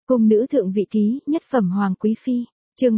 Cung nữ thượng vị ký, nhất phẩm hoàng quý phi. Chương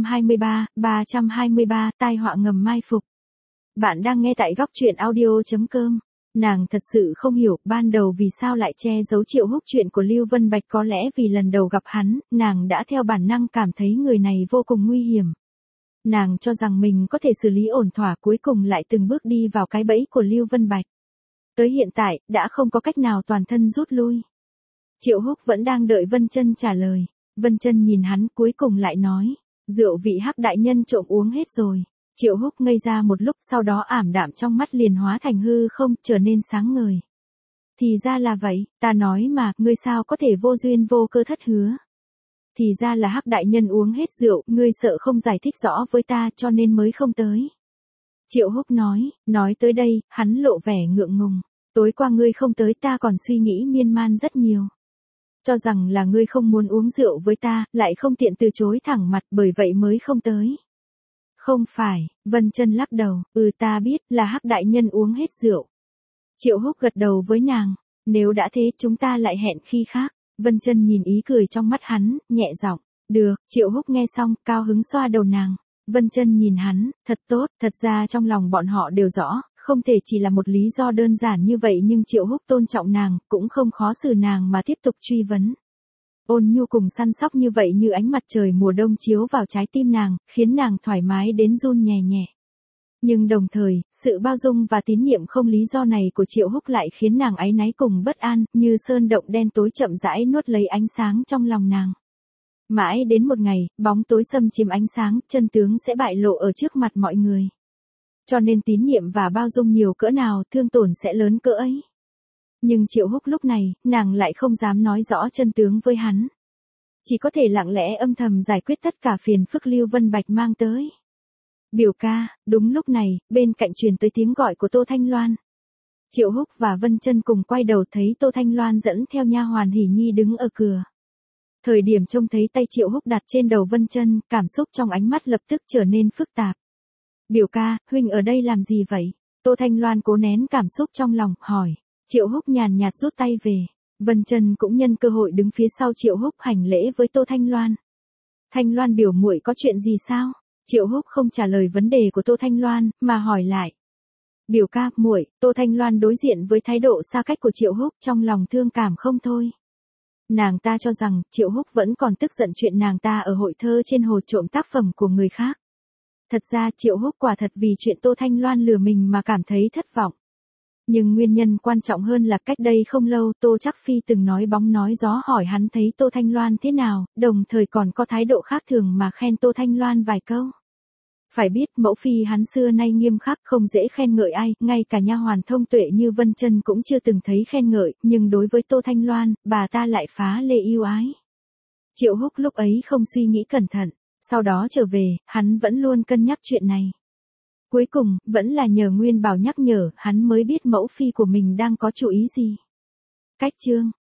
323, tai họa ngầm mai phục. Bạn đang nghe tại góc truyện audio.com. Nàng thật sự không hiểu ban đầu vì sao lại che giấu Triệu Húc chuyện của Lưu Vân Bạch, có lẽ vì lần đầu gặp hắn, nàng đã theo bản năng cảm thấy người này vô cùng nguy hiểm. Nàng cho rằng mình có thể xử lý ổn thỏa, cuối cùng lại từng bước đi vào cái bẫy của Lưu Vân Bạch. Tới hiện tại, đã không có cách nào toàn thân rút lui. Triệu Húc vẫn đang đợi Vân Chân trả lời. Vân Chân nhìn hắn cuối cùng lại nói, rượu vị Hắc đại nhân trộm uống hết rồi. Triệu Húc ngây ra một lúc, sau đó ảm đạm trong mắt liền hóa thành hư không, trở nên sáng ngời. Thì ra là vậy, ta nói mà, ngươi sao có thể vô duyên vô cơ thất hứa. Thì ra là Hắc đại nhân uống hết rượu, ngươi sợ không giải thích rõ với ta cho nên mới không tới. Triệu Húc nói tới đây, hắn lộ vẻ ngượng ngùng. Tối qua ngươi không tới ta còn suy nghĩ miên man rất nhiều. Cho rằng là ngươi không muốn uống rượu với ta, lại không tiện từ chối thẳng mặt, bởi vậy mới không tới. Không phải, Vân Chân lắc đầu, ta biết là Hắc đại nhân uống hết rượu. Triệu Húc gật đầu với nàng, nếu đã thế chúng ta lại hẹn khi khác. Vân Chân nhìn ý cười trong mắt hắn, nhẹ giọng, được. Triệu Húc nghe xong, cao hứng xoa đầu nàng. Vân Chân nhìn hắn, thật tốt, thật ra trong lòng bọn họ đều rõ, không thể chỉ là một lý do đơn giản như vậy, nhưng Triệu Húc tôn trọng nàng, cũng không khó xử nàng mà tiếp tục truy vấn. Ôn nhu cùng săn sóc như vậy như ánh mặt trời mùa đông chiếu vào trái tim nàng, khiến nàng thoải mái đến run nhẹ nhẹ. Nhưng đồng thời, sự bao dung và tín nhiệm không lý do này của Triệu Húc lại khiến nàng áy náy cùng bất an, như sơn động đen tối chậm rãi nuốt lấy ánh sáng trong lòng nàng. Mãi đến một ngày, bóng tối xâm chiếm ánh sáng, chân tướng sẽ bại lộ ở trước mặt mọi người. Cho nên tín nhiệm và bao dung nhiều cỡ nào, thương tổn sẽ lớn cỡ ấy. Nhưng Triệu Húc lúc này, nàng lại không dám nói rõ chân tướng với hắn. Chỉ có thể lặng lẽ âm thầm giải quyết tất cả phiền phức Lưu Vân Bạch mang tới. Biểu ca. Đúng lúc này, bên cạnh truyền tới tiếng gọi của Tô Thanh Loan. Triệu Húc và Vân Chân cùng quay đầu thấy Tô Thanh Loan dẫn theo nha hoàn Hỉ Nhi đứng ở cửa. Thời điểm trông thấy tay Triệu Húc đặt trên đầu Vân Chân, cảm xúc trong ánh mắt lập tức trở nên phức tạp. Biểu ca, huynh ở đây làm gì vậy? Tô Thanh Loan cố nén cảm xúc trong lòng, hỏi. Triệu Húc nhàn nhạt rút tay về. Vân Chân cũng nhân cơ hội đứng phía sau Triệu Húc hành lễ với Tô Thanh Loan. Thanh Loan biểu muội có chuyện gì sao? Triệu Húc không trả lời vấn đề của Tô Thanh Loan, mà hỏi lại. Biểu ca, muội. Tô Thanh Loan đối diện với thái độ xa cách của Triệu Húc, trong lòng thương cảm không thôi. Nàng ta cho rằng, Triệu Húc vẫn còn tức giận chuyện nàng ta ở hội thơ trên hồ trộm tác phẩm của người khác. Thật ra Triệu Húc quả thật vì chuyện Tô Thanh Loan lừa mình mà cảm thấy thất vọng. Nhưng nguyên nhân quan trọng hơn là cách đây không lâu Tô Trác Phi từng nói bóng nói gió hỏi hắn thấy Tô Thanh Loan thế nào, đồng thời còn có thái độ khác thường mà khen Tô Thanh Loan vài câu. Phải biết mẫu phi hắn xưa nay nghiêm khắc, không dễ khen ngợi ai, ngay cả nha hoàn thông tuệ như Vân Chân cũng chưa từng thấy khen ngợi, nhưng đối với Tô Thanh Loan, bà ta lại phá lệ yêu ái. Triệu Húc lúc ấy không suy nghĩ cẩn thận, sau đó trở về, hắn vẫn luôn cân nhắc chuyện này. Cuối cùng, vẫn là nhờ Nguyên Bảo nhắc nhở, hắn mới biết mẫu phi của mình đang có chủ ý gì. Cách chương